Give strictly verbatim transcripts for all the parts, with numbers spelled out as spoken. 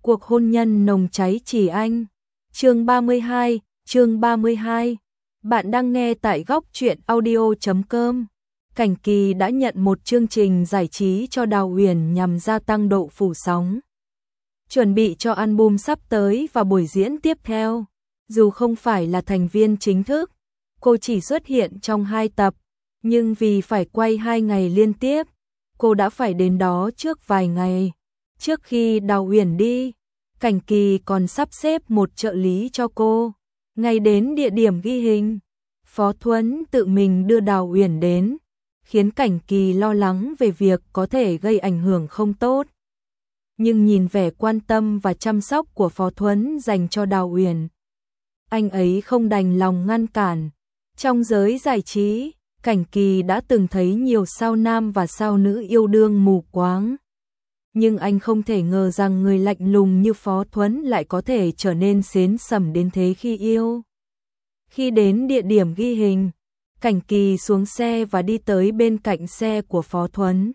Cuộc hôn nhân nồng cháy chỉ anh. Chương ba mươi hai, chương ba mươi hai. Bạn đang nghe tại góc truyện audio chấm com. Cảnh Kỳ đã nhận một chương trình giải trí cho Đào Uyển nhằm gia tăng độ phủ sóng. Chuẩn bị cho album sắp tới và buổi diễn tiếp theo. Dù không phải là thành viên chính thức, cô chỉ xuất hiện trong hai tập, nhưng vì phải quay hai ngày liên tiếp, cô đã phải đến đó trước vài ngày. Trước khi Đào Uyển đi, Cảnh Kỳ còn sắp xếp một trợ lý cho cô. Ngày đến địa điểm ghi hình, Phó Thuấn tự mình đưa Đào Uyển đến, khiến Cảnh Kỳ lo lắng về việc có thể gây ảnh hưởng không tốt. Nhưng nhìn vẻ quan tâm và chăm sóc của Phó Thuấn dành cho Đào Uyển, anh ấy không đành lòng ngăn cản. Trong giới giải trí, Cảnh Kỳ đã từng thấy nhiều sao nam và sao nữ yêu đương mù quáng. Nhưng anh không thể ngờ rằng người lạnh lùng như Phó Thuấn lại có thể trở nên xến sẩm đến thế khi yêu. Khi đến địa điểm ghi hình, Cảnh Kỳ xuống xe và đi tới bên cạnh xe của Phó Thuấn.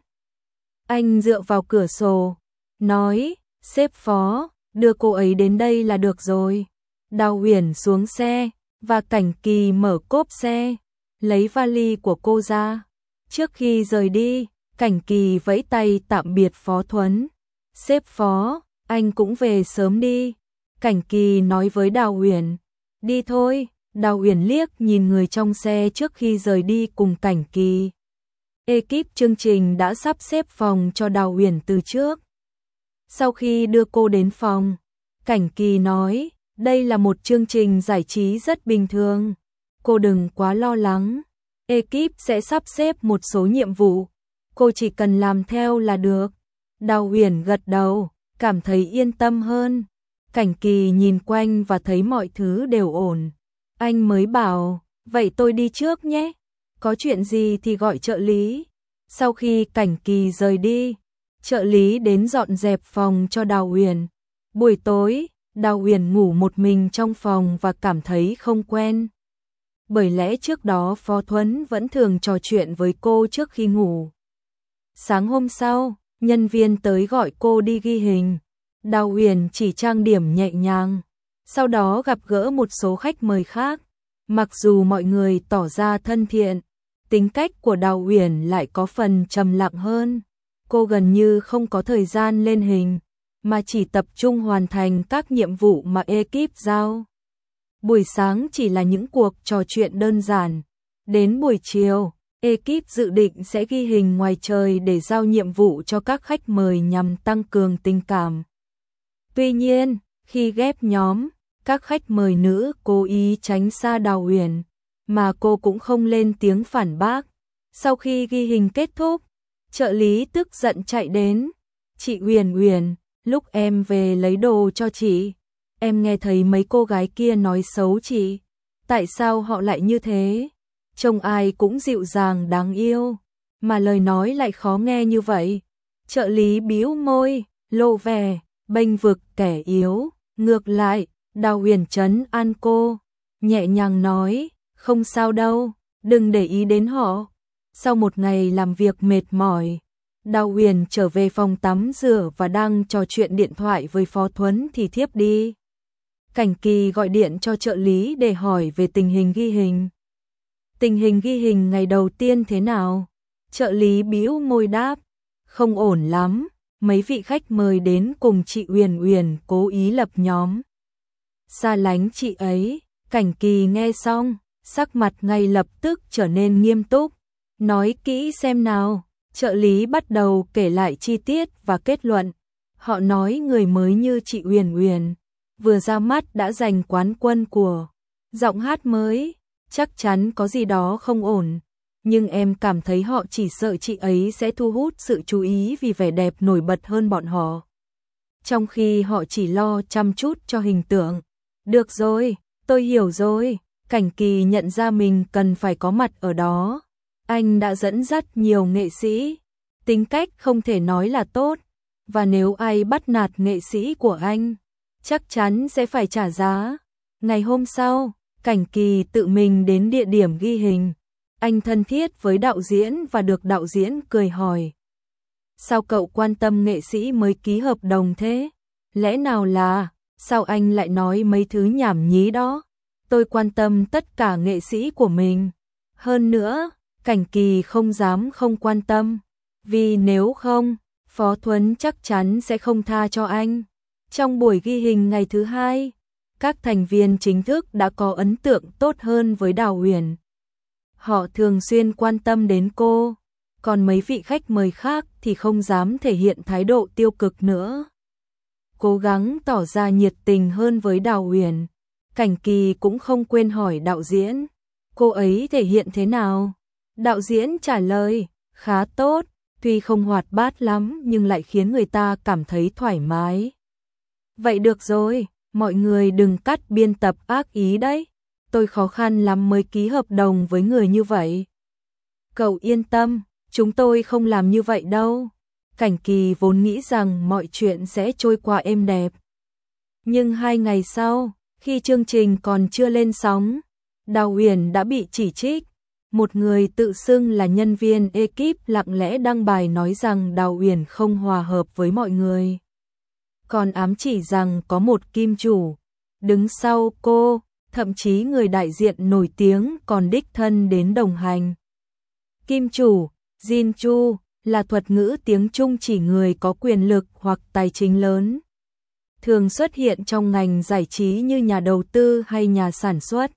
Anh dựa vào cửa sổ, nói, sếp Phó, đưa cô ấy đến đây là được rồi. Đào Uyển xuống xe, và Cảnh Kỳ mở cốp xe, lấy vali của cô ra. Trước khi rời đi, Cảnh Kỳ vẫy tay tạm biệt Phó Thuấn. Sếp Phó, anh cũng về sớm đi. Cảnh Kỳ nói với Đào Uyển. Đi thôi. Đào Uyển liếc nhìn người trong xe trước khi rời đi cùng Cảnh Kỳ. Ekip chương trình đã sắp xếp phòng cho Đào Uyển từ trước. Sau khi đưa cô đến phòng, Cảnh Kỳ nói, đây là một chương trình giải trí rất bình thường. Cô đừng quá lo lắng. Ekip sẽ sắp xếp một số nhiệm vụ. Cô chỉ cần làm theo là được. Đào Uyển gật đầu, cảm thấy yên tâm hơn. Cảnh Kỳ nhìn quanh và thấy mọi thứ đều ổn. Anh mới bảo, vậy tôi đi trước nhé. Có chuyện gì thì gọi trợ lý. Sau khi Cảnh Kỳ rời đi, trợ lý đến dọn dẹp phòng cho Đào Uyển. Buổi tối, Đào Uyển ngủ một mình trong phòng và cảm thấy không quen. Bởi lẽ trước đó Phó Thuấn vẫn thường trò chuyện với cô trước khi ngủ. Sáng hôm sau, nhân viên tới gọi cô đi ghi hình. Đào Uyển chỉ trang điểm nhẹ nhàng, sau đó gặp gỡ một số khách mời khác. Mặc dù mọi người tỏ ra thân thiện, tính cách của Đào Uyển lại có phần trầm lặng hơn. Cô gần như không có thời gian lên hình, mà chỉ tập trung hoàn thành các nhiệm vụ mà ekip giao. Buổi sáng chỉ là những cuộc trò chuyện đơn giản. Đến buổi chiều, ekip dự định sẽ ghi hình ngoài trời để giao nhiệm vụ cho các khách mời nhằm tăng cường tình cảm. Tuy nhiên, khi ghép nhóm, các khách mời nữ cố ý tránh xa Đào Uyển, mà cô cũng không lên tiếng phản bác. Sau khi ghi hình kết thúc, trợ lý tức giận chạy đến. Chị Uyển Uyển, lúc em về lấy đồ cho chị, em nghe thấy mấy cô gái kia nói xấu chị. Tại sao họ lại như thế? Trông ai cũng dịu dàng đáng yêu, mà lời nói lại khó nghe như vậy. Trợ lý bĩu môi, lộ vẻ bênh vực kẻ yếu. Ngược lại, Đào Uyển trấn an cô, nhẹ nhàng nói, không sao đâu, đừng để ý đến họ. Sau một ngày làm việc mệt mỏi, Đào Uyển trở về phòng tắm rửa và đang trò chuyện điện thoại với Phó Thuấn thì thiếp đi. Cảnh Kỳ gọi điện cho trợ lý để hỏi về tình hình ghi hình. Tình hình ghi hình ngày đầu tiên thế nào? Trợ lý bĩu môi đáp, không ổn lắm, mấy vị khách mời đến cùng chị Uyển Uyển cố ý lập nhóm xa lánh chị ấy. Cảnh Kỳ nghe xong, sắc mặt ngay lập tức trở nên nghiêm túc. Nói kỹ xem nào. Trợ lý bắt đầu kể lại chi tiết và kết luận. Họ nói người mới như chị Uyển Uyển vừa ra mắt đã giành quán quân của giọng hát mới, chắc chắn có gì đó không ổn. Nhưng em cảm thấy họ chỉ sợ chị ấy sẽ thu hút sự chú ý vì vẻ đẹp nổi bật hơn bọn họ, trong khi họ chỉ lo chăm chút cho hình tượng. Được rồi, tôi hiểu rồi. Cảnh Kỳ nhận ra mình cần phải có mặt ở đó. Anh đã dẫn dắt nhiều nghệ sĩ, tính cách không thể nói là tốt, và nếu ai bắt nạt nghệ sĩ của anh, chắc chắn sẽ phải trả giá. Ngày hôm sau, Cảnh Kỳ tự mình đến địa điểm ghi hình. Anh thân thiết với đạo diễn và được đạo diễn cười hỏi. Sao cậu quan tâm nghệ sĩ mới ký hợp đồng thế? Lẽ nào là, sao anh lại nói mấy thứ nhảm nhí đó? Tôi quan tâm tất cả nghệ sĩ của mình. Hơn nữa, Cảnh Kỳ không dám không quan tâm. Vì nếu không, Phó Thuấn chắc chắn sẽ không tha cho anh. Trong buổi ghi hình ngày thứ hai, các thành viên chính thức đã có ấn tượng tốt hơn với Đào Uyển. Họ thường xuyên quan tâm đến cô, còn mấy vị khách mời khác thì không dám thể hiện thái độ tiêu cực nữa. Cố gắng tỏ ra nhiệt tình hơn với Đào Uyển. Cảnh Kỳ cũng không quên hỏi đạo diễn, cô ấy thể hiện thế nào? Đạo diễn trả lời, khá tốt, tuy không hoạt bát lắm nhưng lại khiến người ta cảm thấy thoải mái. Vậy được rồi, mọi người đừng cắt biên tập ác ý đấy. Tôi khó khăn lắm mới ký hợp đồng với người như vậy. Cậu yên tâm, chúng tôi không làm như vậy đâu. Cảnh Kỳ vốn nghĩ rằng mọi chuyện sẽ trôi qua êm đẹp. Nhưng hai ngày sau, khi chương trình còn chưa lên sóng, Đào Uyển đã bị chỉ trích. Một người tự xưng là nhân viên ekip lặng lẽ đăng bài nói rằng Đào Uyển không hòa hợp với mọi người. Còn ám chỉ rằng có một kim chủ đứng sau cô, thậm chí người đại diện nổi tiếng còn đích thân đến đồng hành. Kim chủ, Jin Chu, là thuật ngữ tiếng Trung chỉ người có quyền lực hoặc tài chính lớn. Thường xuất hiện trong ngành giải trí như nhà đầu tư hay nhà sản xuất.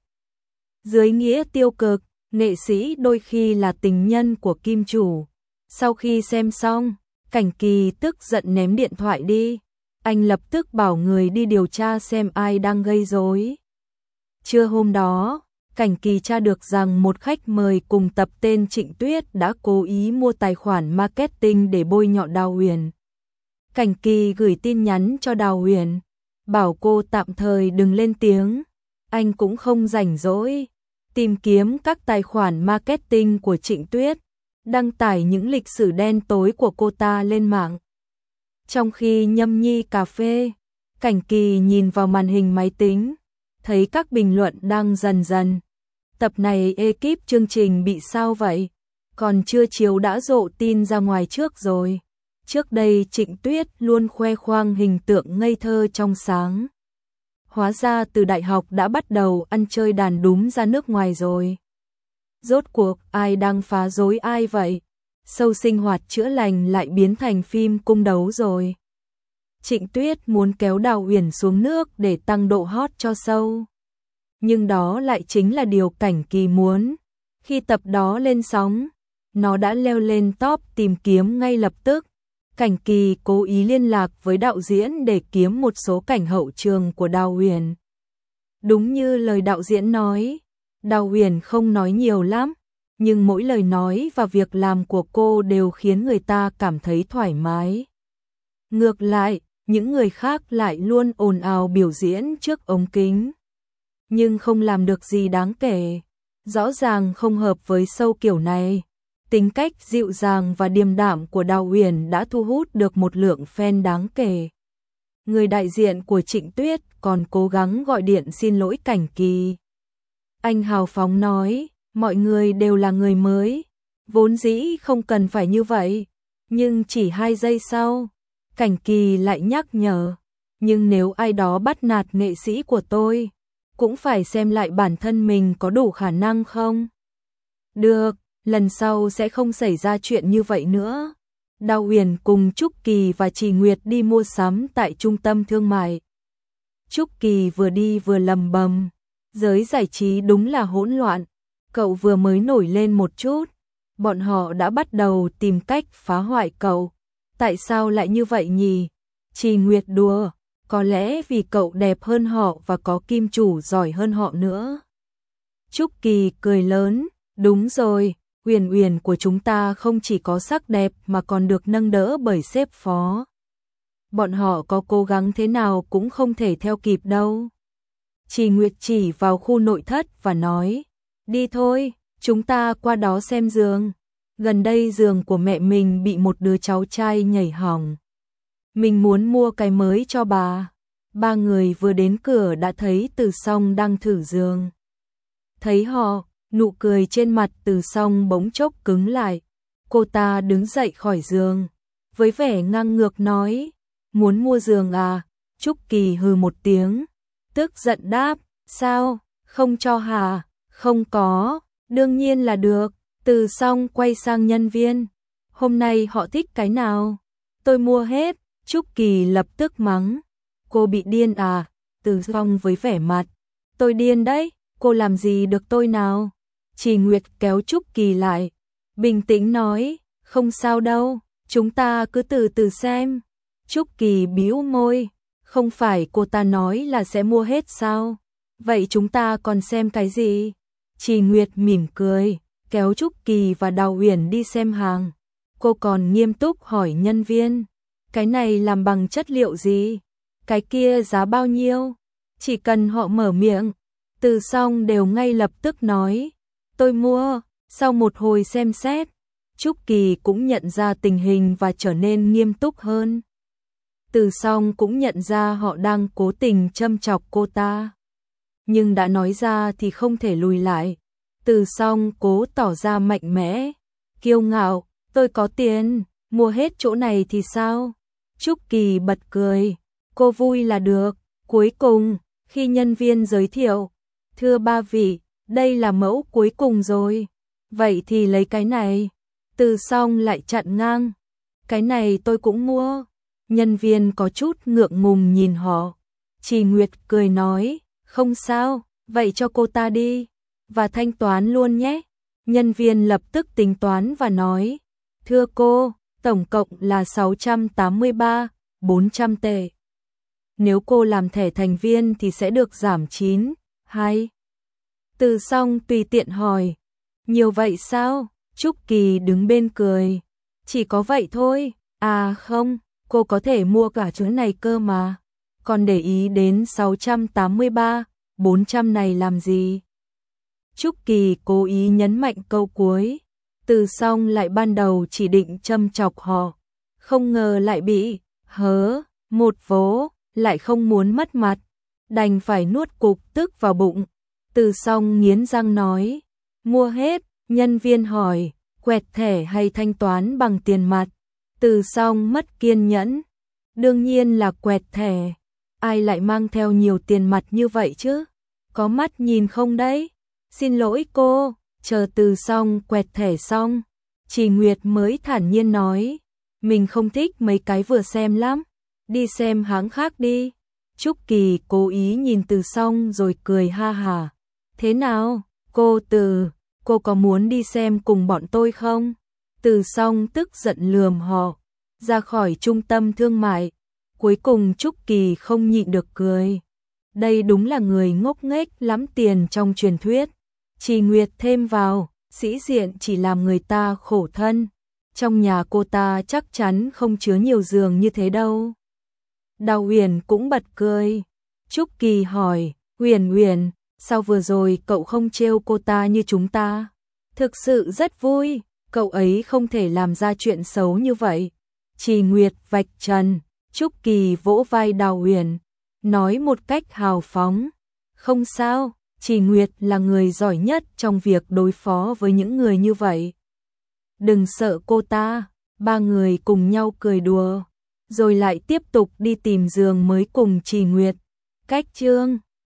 Dưới nghĩa tiêu cực, nghệ sĩ đôi khi là tình nhân của kim chủ. Sau khi xem xong, Cảnh Kỳ tức giận ném điện thoại đi. Anh lập tức bảo người đi điều tra xem ai đang gây rối. Trưa hôm đó, Cảnh Kỳ tra được rằng một khách mời cùng tập tên Trịnh Tuyết đã cố ý mua tài khoản marketing để bôi nhọ Đào Uyển. Cảnh Kỳ gửi tin nhắn cho Đào Uyển, bảo cô tạm thời đừng lên tiếng. Anh cũng không rảnh rỗi tìm kiếm các tài khoản marketing của Trịnh Tuyết, đăng tải những lịch sử đen tối của cô ta lên mạng. Trong khi nhâm nhi cà phê, Cảnh Kỳ nhìn vào màn hình máy tính, thấy các bình luận đang dần dần. Tập này ekip chương trình bị sao vậy? Còn chưa chiếu đã rộ tin ra ngoài trước rồi. Trước đây Trịnh Tuyết luôn khoe khoang hình tượng ngây thơ trong sáng. Hóa ra từ đại học đã bắt đầu ăn chơi đàn đúm ra nước ngoài rồi. Rốt cuộc ai đang phá rối ai vậy? Show sinh hoạt chữa lành lại biến thành phim cung đấu rồi. Trịnh Tuyết muốn kéo Đào Uyển xuống nước để tăng độ hot cho show. Nhưng đó lại chính là điều Cảnh Kỳ muốn. Khi tập đó lên sóng, nó đã leo lên top tìm kiếm ngay lập tức. Cảnh Kỳ cố ý liên lạc với đạo diễn để kiếm một số cảnh hậu trường của Đào Uyển. Đúng như lời đạo diễn nói, Đào Uyển không nói nhiều lắm, nhưng mỗi lời nói và việc làm của cô đều khiến người ta cảm thấy thoải mái. Ngược lại, những người khác lại luôn ồn ào biểu diễn trước ống kính, nhưng không làm được gì đáng kể. Rõ ràng không hợp với show kiểu này. Tính cách dịu dàng và điềm đạm của Đào Uyển đã thu hút được một lượng fan đáng kể. Người đại diện của Trịnh Tuyết còn cố gắng gọi điện xin lỗi Cảnh Kỳ. Anh hào phóng nói, mọi người đều là người mới, vốn dĩ không cần phải như vậy. Nhưng chỉ hai giây sau, Cảnh Kỳ lại nhắc nhở, nhưng nếu ai đó bắt nạt nghệ sĩ của tôi, cũng phải xem lại bản thân mình có đủ khả năng không. Được, lần sau sẽ không xảy ra chuyện như vậy nữa. Đào Uyển cùng Trúc Kỳ và Trì Nguyệt đi mua sắm tại trung tâm thương mại. Trúc Kỳ vừa đi vừa lầm bầm, giới giải trí đúng là hỗn loạn, cậu vừa mới nổi lên một chút, bọn họ đã bắt đầu tìm cách phá hoại cậu. Tại sao lại như vậy nhỉ? Trì Nguyệt đùa, có lẽ vì cậu đẹp hơn họ và có kim chủ giỏi hơn họ nữa. Trúc Kỳ cười lớn, đúng rồi, Uyển Uyển của chúng ta không chỉ có sắc đẹp mà còn được nâng đỡ bởi sếp Phó. Bọn họ có cố gắng thế nào cũng không thể theo kịp đâu. Trì Nguyệt chỉ vào khu nội thất và nói, đi thôi, chúng ta qua đó xem giường. Gần đây giường của mẹ mình bị một đứa cháu trai nhảy hỏng. Mình muốn mua cái mới cho bà. Ba người vừa đến cửa đã thấy Từ Song đang thử giường. Thấy họ, nụ cười trên mặt Từ Song bỗng chốc cứng lại. Cô ta đứng dậy khỏi giường, với vẻ ngang ngược nói, muốn mua giường à, Trúc Kỳ hừ một tiếng, tức giận đáp, sao, không cho hả? Không có, đương nhiên là được. Từ Song quay sang nhân viên, hôm nay họ thích cái nào? Tôi mua hết. Trúc Kỳ lập tức mắng, cô bị điên à? Từ Song với vẻ mặt, tôi điên đấy, cô làm gì được tôi nào? Trì Nguyệt kéo Trúc Kỳ lại, bình tĩnh nói, không sao đâu, chúng ta cứ từ từ xem. Trúc Kỳ bĩu môi, không phải cô ta nói là sẽ mua hết sao? Vậy chúng ta còn xem cái gì? Trì Nguyệt mỉm cười, kéo Trúc Kỳ và Đào Uyển đi xem hàng. Cô còn nghiêm túc hỏi nhân viên, cái này làm bằng chất liệu gì? Cái kia giá bao nhiêu? Chỉ cần họ mở miệng, Từ Song đều ngay lập tức nói, tôi mua. Sau một hồi xem xét, Trúc Kỳ cũng nhận ra tình hình và trở nên nghiêm túc hơn. Từ Song cũng nhận ra họ đang cố tình châm chọc cô ta, nhưng đã nói ra thì không thể lùi lại. Từ Song cố tỏ ra mạnh mẽ, kiêu ngạo, tôi có tiền, mua hết chỗ này thì sao? Trúc Kỳ bật cười, cô vui là được. Cuối cùng, khi nhân viên giới thiệu, thưa ba vị, đây là mẫu cuối cùng rồi, vậy thì lấy cái này. Từ Song lại chặn ngang, cái này tôi cũng mua. Nhân viên có chút ngượng ngùng nhìn họ. Trì Nguyệt cười nói, không sao, vậy cho cô ta đi, và thanh toán luôn nhé. Nhân viên lập tức tính toán và nói, thưa cô, tổng cộng là sáu trăm tám mươi ba nghìn bốn trăm tệ. Nếu cô làm thẻ thành viên thì sẽ được giảm chín, hai. Từ Song tùy tiện hỏi, nhiều vậy sao? Trúc Kỳ đứng bên cười, chỉ có vậy thôi. À không, cô có thể mua cả chuỗi này cơ mà. Còn để ý đến sáu trăm tám mươi ba nghìn bốn trăm này làm gì? Trúc Kỳ cố ý nhấn mạnh câu cuối. Từ Song lại ban đầu chỉ định châm chọc họ, không ngờ lại bị hớ một vố, lại không muốn mất mặt, đành phải nuốt cục tức vào bụng. Từ Song nghiến răng nói, mua hết. Nhân viên hỏi, quẹt thẻ hay thanh toán bằng tiền mặt? Từ Song mất kiên nhẫn, đương nhiên là quẹt thẻ, ai lại mang theo nhiều tiền mặt như vậy chứ? Có mắt nhìn không đấy? Xin lỗi cô. Chờ Từ Song quẹt thẻ xong, Trì Nguyệt mới thản nhiên nói, mình không thích mấy cái vừa xem lắm, đi xem hãng khác đi. Trúc Kỳ cố ý nhìn Từ Song rồi cười ha hả, thế nào, cô Từ, cô có muốn đi xem cùng bọn tôi không? Từ Song tức giận lườm họ ra khỏi trung tâm thương mại. Cuối cùng Trúc Kỳ không nhịn được cười, đây đúng là người ngốc nghếch lắm tiền trong truyền thuyết. Trì Nguyệt thêm vào, sĩ diện chỉ làm người ta khổ thân, trong nhà cô ta chắc chắn không chứa nhiều giường như thế đâu. Đào Uyển cũng bật cười. Trúc Kỳ hỏi, Uyển Uyển, sao vừa rồi cậu không trêu cô ta như chúng ta? Thực sự rất vui, cậu ấy không thể làm ra chuyện xấu như vậy. Trì Nguyệt vạch trần. Trúc Kỳ vỗ vai Đào Uyển, nói một cách hào phóng, không sao, Trì Nguyệt là người giỏi nhất trong việc đối phó với những người như vậy. Đừng sợ cô ta. Ba người cùng nhau cười đùa, rồi lại tiếp tục đi tìm giường mới cùng Trì Nguyệt. Cách chương